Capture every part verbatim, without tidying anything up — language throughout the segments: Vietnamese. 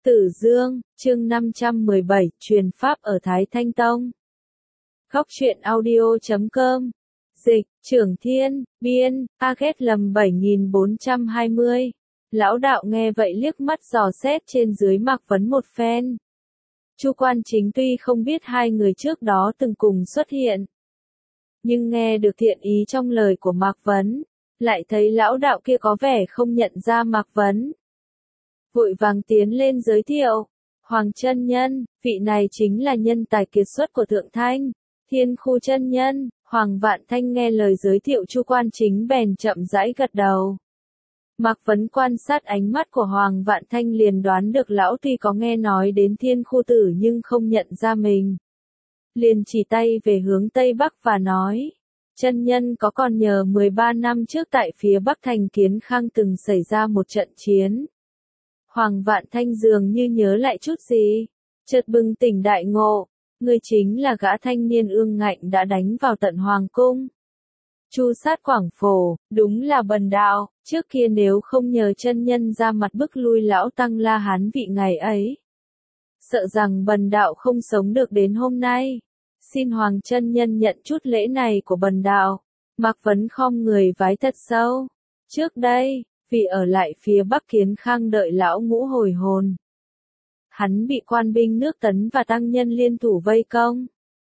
Tử Dương, chương năm trăm mười bảy, truyền pháp ở Thái Thanh Tông. Góc truyện audio chấm com. Dịch, Trưởng Thiên, biên, a ghét lầm bảy nghìn bốn trăm hai mươi. Lão đạo nghe vậy liếc mắt dò xét trên dưới Mạc Vấn một phen. Chu Quan Chính tuy không biết hai người trước đó từng cùng xuất hiện, nhưng nghe được thiện ý trong lời của Mạc Vấn, lại thấy lão đạo kia có vẻ không nhận ra Mạc Vấn. Vội vàng tiến lên giới thiệu, Hoàng chân nhân, vị này chính là nhân tài kiệt xuất của Thượng Thanh, Thiên Khu chân nhân. Hoàng Vạn Thanh nghe lời giới thiệu Chu Quan Chính bèn chậm rãi gật đầu. Mạc Vấn quan sát ánh mắt của Hoàng Vạn Thanh liền đoán được lão tuy có nghe nói đến Thiên Khu tử nhưng không nhận ra mình. Liền chỉ tay về hướng Tây Bắc và nói, chân nhân có còn nhờ mười ba năm trước tại phía Bắc thành Kiến Khang từng xảy ra một trận chiến. Hoàng Vạn Thanh dường như nhớ lại chút gì, chợt bừng tỉnh đại ngộ, người chính là gã thanh niên ương ngạnh đã đánh vào tận Hoàng Cung. Chu sát Quảng Phổ, đúng là bần đạo, trước kia nếu không nhờ chân nhân ra mặt bức lui lão tăng La Hán vị ngày ấy, sợ rằng bần đạo không sống được đến hôm nay. Xin Hoàng chân nhân nhận chút lễ này của bần đạo. Mạc Vấn khom người vái thật sâu. Trước đây, vì ở lại phía Bắc Kiến Khang đợi lão ngũ hồi hồn, hắn bị quan binh nước Tấn và tăng nhân liên thủ vây công.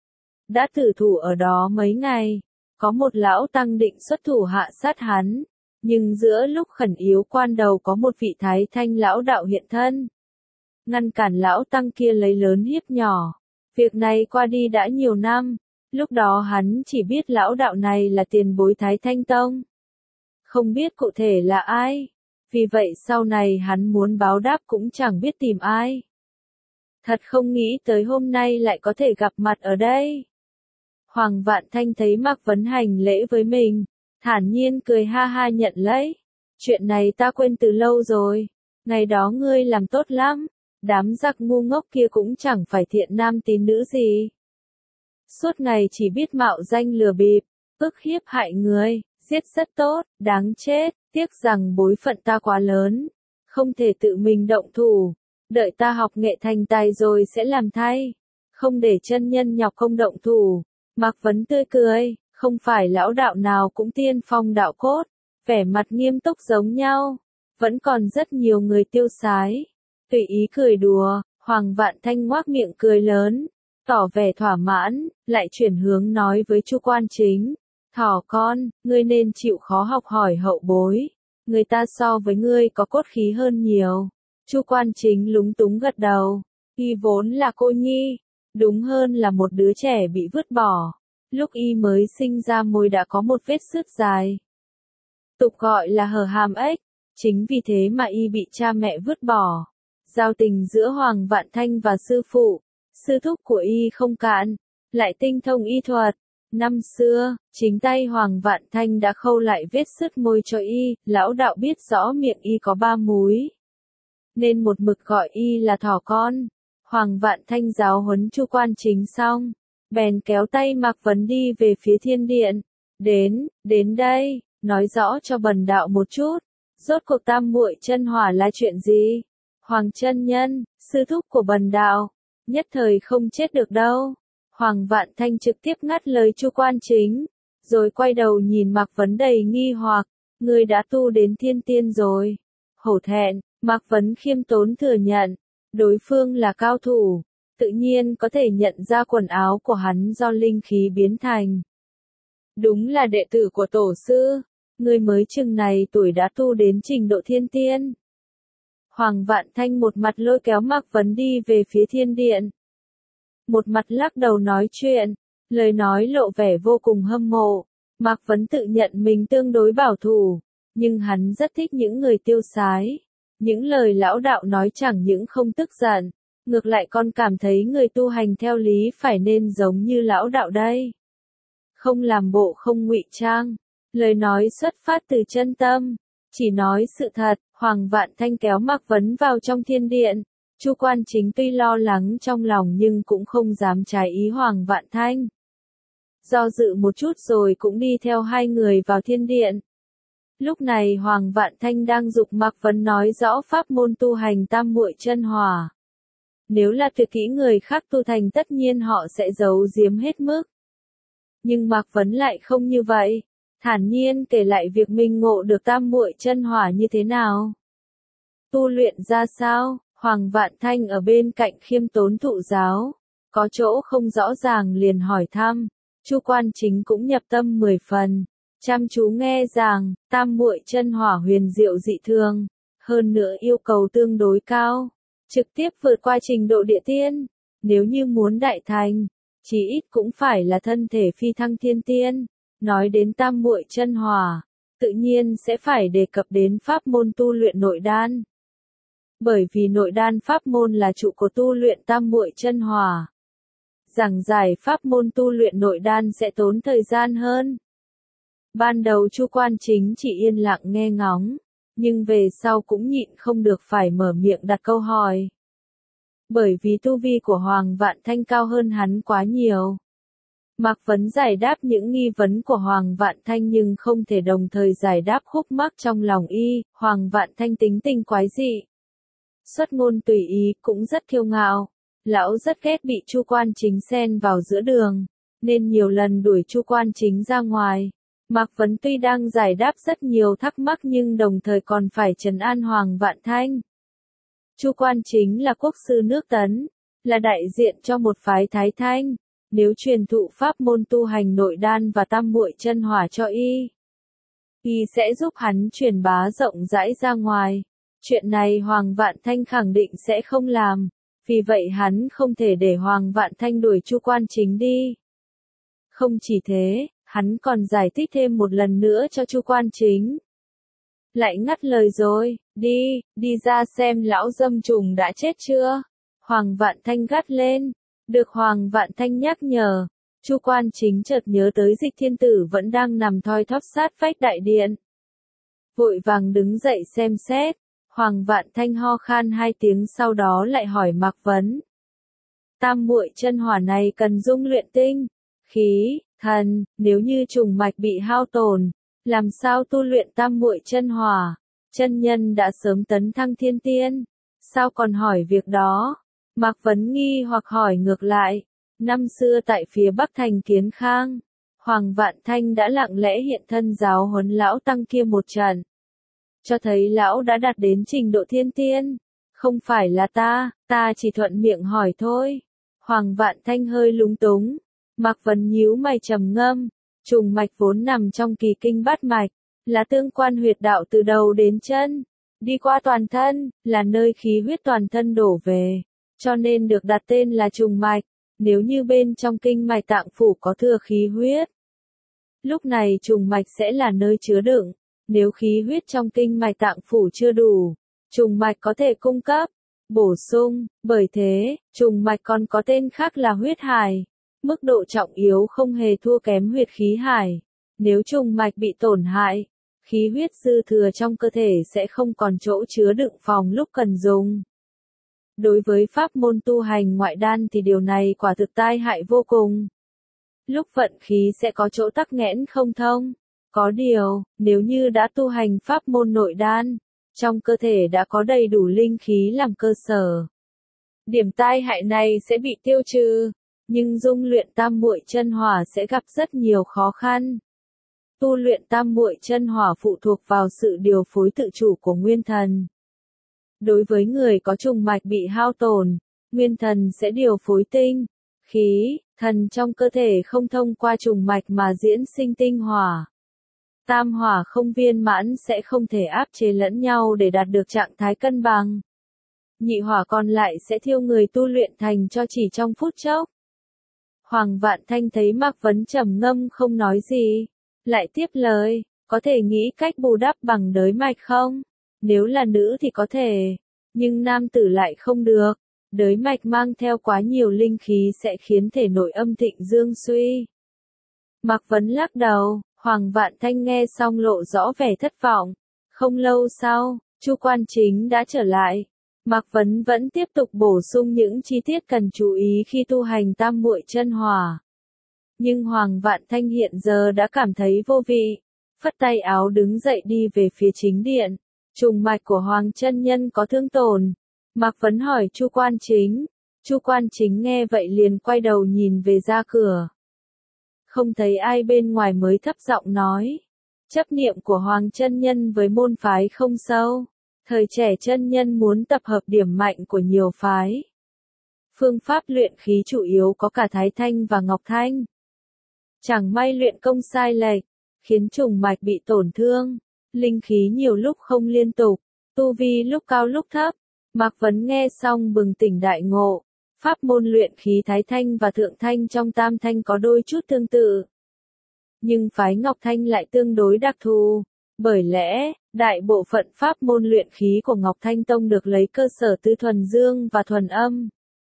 Đã tử thủ ở đó mấy ngày, có một lão tăng định xuất thủ hạ sát hắn, nhưng giữa lúc khẩn yếu quan đầu có một vị Thái Thanh lão đạo hiện thân, ngăn cản lão tăng kia lấy lớn hiếp nhỏ. Việc này qua đi đã nhiều năm, lúc đó hắn chỉ biết lão đạo này là tiền bối Thái Thanh Tông, không biết cụ thể là ai, vì vậy sau này hắn muốn báo đáp cũng chẳng biết tìm ai. Thật không nghĩ tới hôm nay lại có thể gặp mặt ở đây. Hoàng Vạn Thanh thấy Mạc Vấn hành lễ với mình, thản nhiên cười ha ha nhận lấy. Chuyện này ta quên từ lâu rồi, ngày đó ngươi làm tốt lắm, đám giặc ngu ngốc kia cũng chẳng phải thiện nam tín nữ gì. Suốt ngày chỉ biết mạo danh lừa bịp, ức hiếp hại người, giết rất tốt, đáng chết, tiếc rằng bối phận ta quá lớn, không thể tự mình động thủ, đợi ta học nghệ thành tài rồi sẽ làm thay, không để chân nhân nhọc công động thủ. Mạc Vấn tươi cười, không phải lão đạo nào cũng tiên phong đạo cốt, vẻ mặt nghiêm túc giống nhau, vẫn còn rất nhiều người tiêu sái. Tùy ý cười đùa, Hoàng Vạn Thanh ngoác miệng cười lớn, tỏ vẻ thỏa mãn, lại chuyển hướng nói với Chu Quan Chính, thỏ con, ngươi nên chịu khó học hỏi hậu bối, người ta so với ngươi có cốt khí hơn nhiều. Chu Quan Chính lúng túng gật đầu, y vốn là cô nhi, đúng hơn là một đứa trẻ bị vứt bỏ, lúc y mới sinh ra môi đã có một vết xước dài, tục gọi là hở hàm ếch, chính vì thế mà y bị cha mẹ vứt bỏ. Giao tình giữa Hoàng Vạn Thanh và sư phụ, sư thúc của y không cạn, lại tinh thông y thuật. Năm xưa, chính tay Hoàng Vạn Thanh đã khâu lại vết sứt môi cho y, lão đạo biết rõ miệng y có ba múi, nên một mực gọi y là thỏ con. Hoàng Vạn Thanh giáo huấn Chu Quan Chính xong, bèn kéo tay Mạc Vấn đi về phía thiên điện. Đến, đến đây, nói rõ cho bần đạo một chút, rốt cuộc tam muội chân hỏa là chuyện gì? Hoàng chân nhân, sư thúc của bần đạo, nhất thời không chết được đâu. Hoàng Vạn Thanh trực tiếp ngắt lời Chu Quan Chính, rồi quay đầu nhìn Mạc Vấn đầy nghi hoặc, ngươi đã tu đến thiên tiên rồi. Hổ thẹn, Mạc Vấn khiêm tốn thừa nhận, đối phương là cao thủ, tự nhiên có thể nhận ra quần áo của hắn do linh khí biến thành. Đúng là đệ tử của tổ sư, ngươi mới chừng này tuổi đã tu đến trình độ thiên tiên. Hoàng Vạn Thanh một mặt lôi kéo Mạc Vấn đi về phía thiên điện, một mặt lắc đầu nói chuyện, lời nói lộ vẻ vô cùng hâm mộ. Mạc Vấn tự nhận mình tương đối bảo thủ, nhưng hắn rất thích những người tiêu sái. Những lời lão đạo nói chẳng những không tức giận, ngược lại còn cảm thấy người tu hành theo lý phải nên giống như lão đạo đây. Không làm bộ không ngụy trang, lời nói xuất phát từ chân tâm, chỉ nói sự thật. Hoàng Vạn Thanh kéo Mạc Vấn vào trong thiên điện. Chu Quan Chính tuy lo lắng trong lòng nhưng cũng không dám trái ý Hoàng Vạn Thanh. Do dự một chút rồi cũng đi theo hai người vào thiên điện. Lúc này Hoàng Vạn Thanh đang giục Mạc Vấn nói rõ pháp môn tu hành tam muội chân hỏa. Nếu là tuyệt kỹ người khác tu thành tất nhiên họ sẽ giấu giếm hết mức. Nhưng Mạc Vấn lại không như vậy, thản nhiên kể lại việc mình ngộ được tam muội chân hỏa như thế nào. Tu luyện ra sao, Hoàng Vạn Thanh ở bên cạnh khiêm tốn thụ giáo, có chỗ không rõ ràng liền hỏi thăm. Chu Quan Chính cũng nhập tâm mười phần, chăm chú nghe rằng, tam muội chân hỏa huyền diệu dị thường, hơn nữa yêu cầu tương đối cao, trực tiếp vượt qua trình độ địa tiên, nếu như muốn đại thành, chí ít cũng phải là thân thể phi thăng thiên tiên. Nói đến tam muội chân hỏa, tự nhiên sẽ phải đề cập đến pháp môn tu luyện nội đan. Bởi vì nội đan pháp môn là trụ cột tu luyện tam muội chân hỏa. Giảng giải pháp môn tu luyện nội đan sẽ tốn thời gian hơn. Ban đầu Chu Quan Chính chỉ yên lặng nghe ngóng, nhưng về sau cũng nhịn không được phải mở miệng đặt câu hỏi. Bởi vì tu vi của Hoàng Vạn Thanh cao hơn hắn quá nhiều. Mạc Vấn giải đáp những nghi vấn của Hoàng Vạn Thanh nhưng không thể đồng thời giải đáp khúc mắc trong lòng y. Hoàng Vạn Thanh tính tình quái dị, xuất ngôn tùy ý, cũng rất kiêu ngạo. Lão rất ghét bị Chu Quan Chính xen vào giữa đường, nên nhiều lần đuổi Chu Quan Chính ra ngoài. Mạc Vấn tuy đang giải đáp rất nhiều thắc mắc nhưng đồng thời còn phải trấn an Hoàng Vạn Thanh. Chu Quan Chính là quốc sư nước Tấn, là đại diện cho một phái Thái Thanh, nếu truyền thụ pháp môn tu hành nội đan và tam muội chân hỏa cho y, y sẽ giúp hắn truyền bá rộng rãi ra ngoài. Chuyện này Hoàng Vạn Thanh khẳng định sẽ không làm, vì vậy hắn không thể để Hoàng Vạn Thanh đuổi Chu Quan Chính đi. Không chỉ thế, hắn còn giải thích thêm một lần nữa cho Chu Quan Chính. Lại ngắt lời rồi, đi, đi ra xem lão dâm trùng đã chết chưa? Hoàng Vạn Thanh gắt lên. Được Hoàng Vạn Thanh nhắc nhở, Chu Quan Chính chợt nhớ tới Dịch Thiên Tử vẫn đang nằm thoi thóp sát vách đại điện. Vội vàng đứng dậy xem xét, Hoàng Vạn Thanh ho khan hai tiếng sau đó lại hỏi Mạc Vấn. Tam muội chân hỏa này cần dung luyện tinh, khí, thần, nếu như trùng mạch bị hao tổn, làm sao tu luyện tam muội chân hỏa? Chân nhân đã sớm tấn thăng thiên tiên, sao còn hỏi việc đó? Mạc Vấn nghi hoặc hỏi ngược lại, năm xưa tại phía Bắc thành Kiến Khang, Hoàng Vạn Thanh đã lặng lẽ hiện thân giáo huấn lão tăng kia một trận, cho thấy lão đã đạt đến trình độ thiên tiên. Không phải là ta, ta chỉ thuận miệng hỏi thôi. Hoàng Vạn Thanh hơi lúng túng. Mạc Vấn nhíu mày trầm ngâm, trùng mạch vốn nằm trong kỳ kinh bát mạch, là tương quan huyệt đạo từ đầu đến chân, đi qua toàn thân, là nơi khí huyết toàn thân đổ về, cho nên được đặt tên là trùng mạch. Nếu như bên trong kinh mạch tạng phủ có thừa khí huyết, lúc này trùng mạch sẽ là nơi chứa đựng. Nếu khí huyết trong kinh mạch tạng phủ chưa đủ, trùng mạch có thể cung cấp, bổ sung. Bởi thế, trùng mạch còn có tên khác là huyết hải. Mức độ trọng yếu không hề thua kém huyệt khí hải. Nếu trùng mạch bị tổn hại, khí huyết dư thừa trong cơ thể sẽ không còn chỗ chứa đựng phòng lúc cần dùng. Đối với pháp môn tu hành ngoại đan thì điều này quả thực tai hại vô cùng. Lúc vận khí sẽ có chỗ tắc nghẽn không thông. Có điều, nếu như đã tu hành pháp môn nội đan, trong cơ thể đã có đầy đủ linh khí làm cơ sở, điểm tai hại này sẽ bị tiêu trừ, nhưng dung luyện tam muội chân hỏa sẽ gặp rất nhiều khó khăn. Tu luyện tam muội chân hỏa phụ thuộc vào sự điều phối tự chủ của nguyên thần. Đối với người có trùng mạch bị hao tổn, nguyên thần sẽ điều phối tinh, khí, thần trong cơ thể không thông qua trùng mạch mà diễn sinh tinh hỏa. Tam hỏa không viên mãn sẽ không thể áp chế lẫn nhau để đạt được trạng thái cân bằng. Nhị hỏa còn lại sẽ thiêu người tu luyện thành cho chỉ trong phút chốc. Hoàng Vạn Thanh thấy Mạc Vấn trầm ngâm không nói gì, lại tiếp lời, có thể nghĩ cách bù đắp bằng đới mạch không? Nếu là nữ thì có thể, nhưng nam tử lại không được. Đới mạch mang theo quá nhiều linh khí sẽ khiến thể nội âm thịnh dương suy. Mạc Vấn lắc đầu. Hoàng Vạn Thanh nghe xong lộ rõ vẻ thất vọng. Không lâu sau, Chu Quan Chính đã trở lại. Mạc Vấn vẫn tiếp tục bổ sung những chi tiết cần chú ý khi tu hành tam muội chân hỏa. Nhưng Hoàng Vạn Thanh hiện giờ đã cảm thấy vô vị. phất tay áo đứng dậy đi về phía chính điện. Trùng mạch của Hoàng chân nhân có thương tổn. Mạc Vấn hỏi Chu Quan Chính. Chu Quan Chính nghe vậy liền quay đầu nhìn về ra cửa. Không thấy ai bên ngoài mới thấp giọng nói. Chấp niệm của Hoàng chân nhân với môn phái không sâu. Thời trẻ chân nhân muốn tập hợp điểm mạnh của nhiều phái. Phương pháp luyện khí chủ yếu có cả Thái Thanh và Ngọc Thanh. Chẳng may luyện công sai lệch, khiến trùng mạch bị tổn thương. Linh khí nhiều lúc không liên tục, tu vi lúc cao lúc thấp. Mạc Vấn nghe xong bừng tỉnh đại ngộ. Pháp môn luyện khí Thái Thanh và Thượng Thanh trong Tam Thanh có đôi chút tương tự. Nhưng phái Ngọc Thanh lại tương đối đặc thù. Bởi lẽ, đại bộ phận pháp môn luyện khí của Ngọc Thanh Tông được lấy cơ sở từ thuần dương và thuần âm.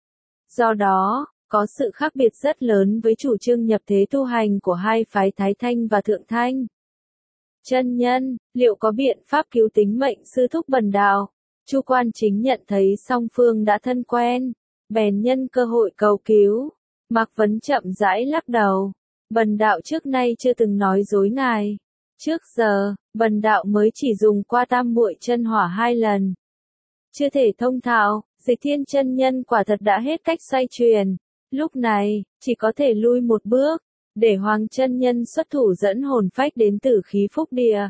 Do đó, có sự khác biệt rất lớn với chủ trương nhập thế tu hành của hai phái Thái Thanh và Thượng Thanh. Chân nhân, liệu có biện pháp cứu tính mệnh sư thúc Bần Đạo? Chu Quan Chính nhận thấy song phương đã thân quen, bèn nhân cơ hội cầu cứu. Mạc Vấn chậm rãi lắc đầu. Bần Đạo trước nay chưa từng nói dối ngài. Trước giờ, Bần Đạo mới chỉ dùng qua tam muội chân hỏa hai lần. Chưa thể thông thạo, Dịch Thiên chân nhân quả thật đã hết cách xoay truyền. Lúc này, chỉ có thể lui một bước, để Hoàng chân nhân xuất thủ dẫn hồn phách đến Tử Khí Phúc Địa.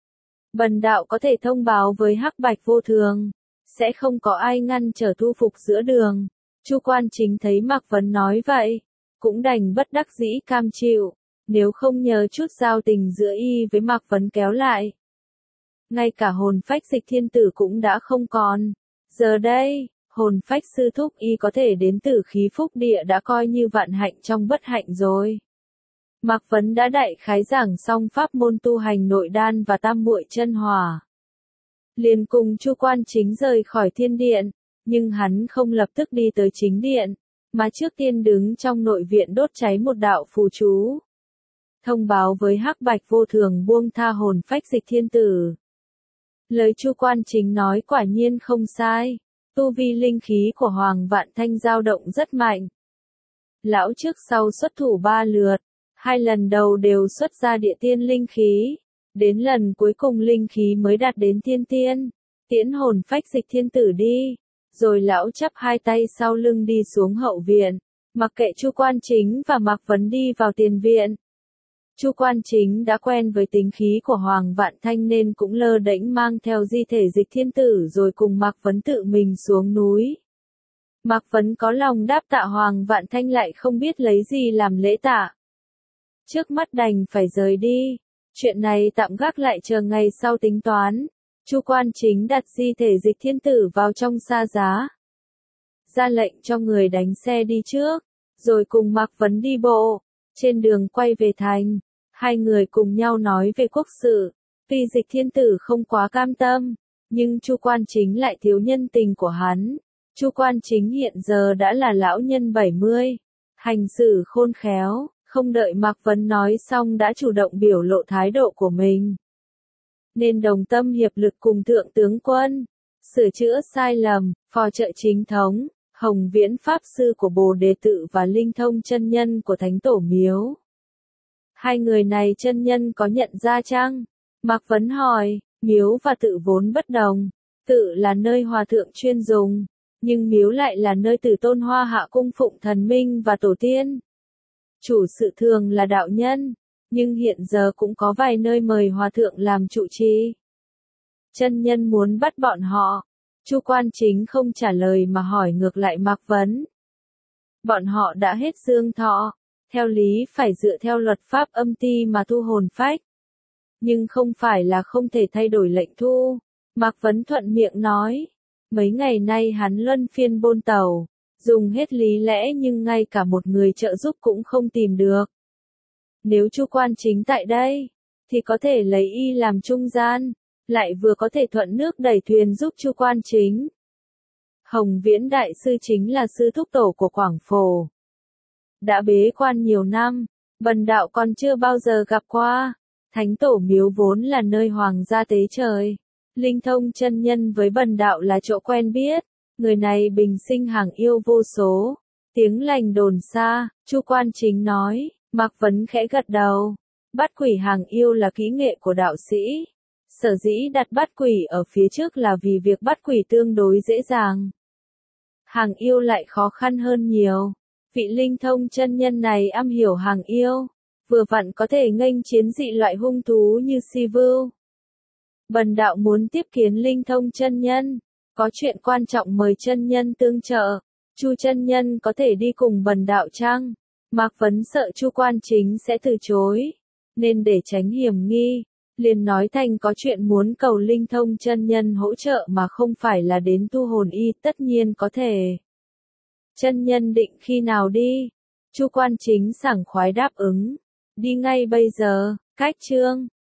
Bần Đạo có thể thông báo với Hắc Bạch Vô Thường, sẽ không có ai ngăn trở thu phục giữa đường. Chu Quan Chính thấy Mạc Vấn nói vậy, cũng đành bất đắc dĩ cam chịu, nếu không nhờ chút giao tình giữa y với Mạc Vấn kéo lại. Ngay cả hồn phách Dịch Thiên Tử cũng đã không còn. Giờ đây, hồn phách sư thúc y có thể đến Tử Khí Phúc Địa đã coi như vạn hạnh trong bất hạnh rồi. Mạc Vấn đã đại khái giảng xong pháp môn tu hành nội đan và tam muội chân hỏa. Liền cùng Chu Quan Chính rời khỏi thiên điện, nhưng hắn không lập tức đi tới chính điện, mà trước tiên đứng trong nội viện đốt cháy một đạo phù chú. Thông báo với Hắc Bạch Vô Thường buông tha hồn phách Dịch Thiên Tử. Lời Chu Quan Chính nói quả nhiên không sai, tu vi linh khí của Hoàng Vạn Thanh dao động rất mạnh. Lão trước sau xuất thủ ba lượt, hai lần đầu đều xuất ra địa tiên linh khí, đến lần cuối cùng linh khí mới đạt đến thiên tiên, tiễn hồn phách Dịch Thiên Tử đi, rồi lão chắp hai tay sau lưng đi xuống hậu viện, mặc kệ Chu Quan Chính và Mạc Vấn đi vào tiền viện. Chu Quan Chính đã quen với tính khí của Hoàng Vạn Thanh nên cũng lơ đễnh mang theo di thể Dịch Thiên Tử rồi cùng Mạc Vấn tự mình xuống núi. Mạc Vấn có lòng đáp tạ Hoàng Vạn Thanh lại không biết lấy gì làm lễ tạ. Trước mắt đành phải rời đi, chuyện này tạm gác lại chờ ngày sau tính toán. Chu Quan Chính đặt di thể Dịch Thiên Tử vào trong sa giá, ra lệnh cho người đánh xe đi trước, rồi cùng Mạc Vấn đi bộ. Trên đường quay về thành, hai người cùng nhau nói về quốc sự. Tuy Dịch Thiên Tử không quá cam tâm, nhưng Chu Quan Chính lại thiếu nhân tình của hắn. Chu Quan Chính hiện giờ đã là lão nhân bảy mươi, hành xử khôn khéo, không đợi Mạc Vấn nói xong đã chủ động biểu lộ thái độ của mình. Nên đồng tâm hiệp lực cùng Thượng tướng quân, sửa chữa sai lầm, phò trợ chính thống, Hồng Viễn Pháp Sư của Bồ Đề Tự và Linh Thông chân nhân của Thánh Tổ Miếu. Hai người này chân nhân có nhận ra chăng? Mạc Vấn hỏi, miếu và tự vốn bất đồng, tự là nơi hòa thượng chuyên dùng, nhưng miếu lại là nơi Tử Tôn Hoa Hạ cung phụng thần minh và tổ tiên. Chủ sự thường là đạo nhân, nhưng hiện giờ cũng có vài nơi mời hòa thượng làm trụ trì. Chân nhân muốn bắt bọn họ. Chu Quan Chính không trả lời mà hỏi ngược lại Mạc Vấn. Bọn họ đã hết dương thọ, theo lý phải dựa theo luật pháp âm ti mà thu hồn phách. Nhưng không phải là không thể thay đổi lệnh thu. Mạc Vấn thuận miệng nói. Mấy ngày nay hắn luân phiên bôn tàu, dùng hết lý lẽ nhưng ngay cả một người trợ giúp cũng không tìm được. Nếu Chu Quan Chính tại đây, thì có thể lấy y làm trung gian, lại vừa có thể thuận nước đẩy thuyền giúp Chu Quan Chính. Hồng Viễn Đại Sư chính là sư thúc tổ của Quảng Phổ. Đã bế quan nhiều năm, Bần Đạo còn chưa bao giờ gặp qua. Thánh Tổ Miếu vốn là nơi hoàng gia tế trời. Linh Thông chân nhân với Bần Đạo là chỗ quen biết. Người này bình sinh hàng yêu vô số. Tiếng lành đồn xa, Chu Quan Chính nói. Mạc Vấn khẽ gật đầu. Bắt quỷ hàng yêu là kỹ nghệ của đạo sĩ. Sở dĩ đặt bắt quỷ ở phía trước là vì việc bắt quỷ tương đối dễ dàng. Hàng yêu lại khó khăn hơn nhiều. Vị linh thông chân nhân này am hiểu hàng yêu, vừa vặn có thể nghênh chiến dị loại hung thú như si vưu. Bần đạo muốn tiếp kiến linh thông chân nhân, có chuyện quan trọng mời chân nhân tương trợ. Chu chân nhân có thể đi cùng bần đạo chăng? Mạc Vấn sợ Chu Quan Chính sẽ từ chối, nên để tránh hiểm nghi, liền nói thành có chuyện muốn cầu linh thông chân nhân hỗ trợ mà không phải là đến tu hồn y, tất nhiên có thể. Chân nhân định khi nào đi? Chu Quan Chính sảng khoái đáp ứng, đi ngay bây giờ. Cách chương